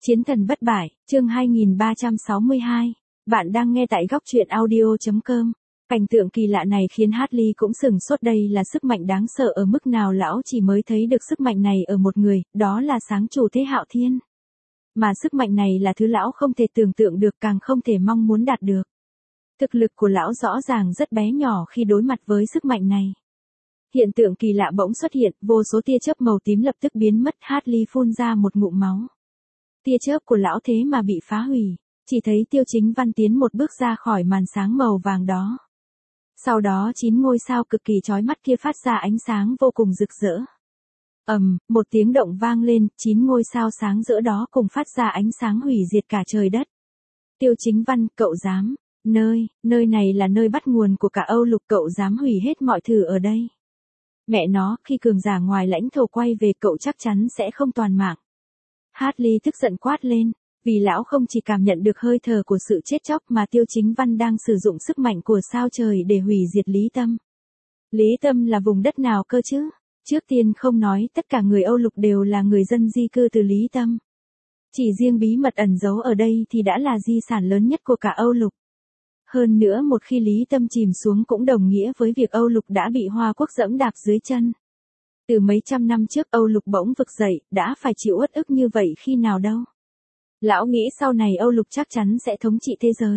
Chiến thần bất bại, chương 2362. Bạn đang nghe tại góc truyện audio.com. Cảnh tượng kỳ lạ này khiến Hartley cũng sửng sốt, đây là sức mạnh đáng sợ ở mức nào lão chỉ mới thấy được sức mạnh này ở một người, đó là sáng chủ Thế Hạo Thiên. Mà sức mạnh này là thứ lão không thể tưởng tượng được, càng không thể mong muốn đạt được. Thực lực của lão rõ ràng rất bé nhỏ khi đối mặt với sức mạnh này. Hiện tượng kỳ lạ bỗng xuất hiện, vô số tia chớp màu tím lập tức biến mất, Hartley phun ra một ngụm máu. Tia chớp của lão thế mà bị phá hủy, chỉ thấy Tiêu Chính Văn tiến một bước ra khỏi màn sáng màu vàng đó. Sau đó 9 ngôi sao cực kỳ chói mắt kia phát ra ánh sáng vô cùng rực rỡ. Một tiếng động vang lên, 9 ngôi sao sáng rỡ đó cùng phát ra ánh sáng hủy diệt cả trời đất. Tiêu Chính Văn, cậu dám, nơi này là nơi bắt nguồn của cả Âu Lục, cậu dám hủy hết mọi thứ ở đây. Mẹ nó, khi cường giả ngoài lãnh thổ quay về cậu chắc chắn sẽ không toàn mạng. Hartley tức giận quát lên, vì lão không chỉ cảm nhận được hơi thở của sự chết chóc mà Tiêu Chính Văn đang sử dụng sức mạnh của sao trời để hủy diệt Lý Tâm. Lý Tâm là vùng đất nào cơ chứ? Trước tiên không nói tất cả người Âu Lục đều là người dân di cư từ Lý Tâm. Chỉ riêng bí mật ẩn giấu ở đây thì đã là di sản lớn nhất của cả Âu Lục. Hơn nữa một khi Lý Tâm chìm xuống cũng đồng nghĩa với việc Âu Lục đã bị Hoa Quốc giẫm đạp dưới chân. Từ mấy trăm năm trước Âu Lục bỗng vực dậy, đã phải chịu uất ức như vậy khi nào đâu. Lão nghĩ sau này Âu Lục chắc chắn sẽ thống trị thế giới.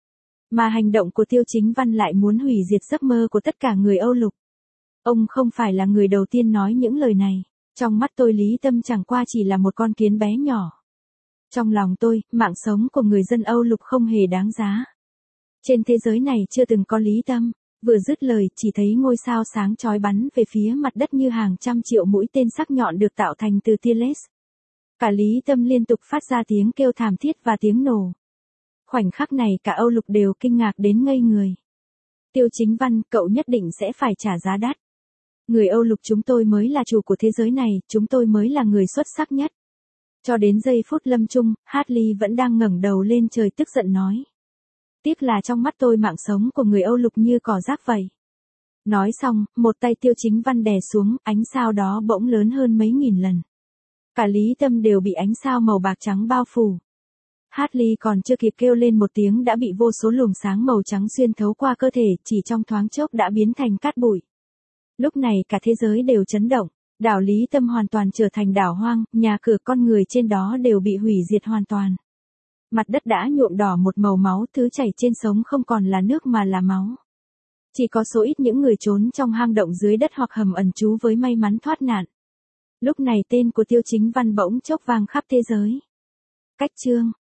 Mà hành động của Tiêu Chính Văn lại muốn hủy diệt giấc mơ của tất cả người Âu Lục. Ông không phải là người đầu tiên nói những lời này. Trong mắt tôi Lý Tâm chẳng qua chỉ là một con kiến bé nhỏ. Trong lòng tôi, mạng sống của người dân Âu Lục không hề đáng giá. Trên thế giới này chưa từng có Lý Tâm. Vừa dứt lời, chỉ thấy ngôi sao sáng chói bắn về phía mặt đất như hàng trăm triệu mũi tên sắc nhọn được tạo thành từ tia laser. Cả Lý Tâm liên tục phát ra tiếng kêu thảm thiết và tiếng nổ. Khoảnh khắc này cả Âu Lục đều kinh ngạc đến ngây người. Tiêu Chính Văn, cậu nhất định sẽ phải trả giá đắt. Người Âu Lục chúng tôi mới là chủ của thế giới này, chúng tôi mới là người xuất sắc nhất. Cho đến giây phút lâm chung, Hartley vẫn đang ngẩng đầu lên trời tức giận nói. Tiếc là trong mắt tôi mạng sống của người Âu Lục như cỏ rác vậy. Nói xong, một tay Tiêu Chính Văn đè xuống, ánh sao đó bỗng lớn hơn mấy nghìn lần. Cả Lý Tâm đều bị ánh sao màu bạc trắng bao phủ. Hartley còn chưa kịp kêu lên một tiếng đã bị vô số luồng sáng màu trắng xuyên thấu qua cơ thể, chỉ trong thoáng chốc đã biến thành cát bụi. Lúc này cả thế giới đều chấn động, đảo Lý Tâm hoàn toàn trở thành đảo hoang, nhà cửa con người trên đó đều bị hủy diệt hoàn toàn. Mặt đất đã nhuộm đỏ một màu máu, thứ chảy trên sống không còn là nước mà là máu. Chỉ có số ít những người trốn trong hang động dưới đất hoặc hầm ẩn trú với may mắn thoát nạn. Lúc này tên của Tiêu Chính Văn bỗng chốc vang khắp thế giới. Cách chương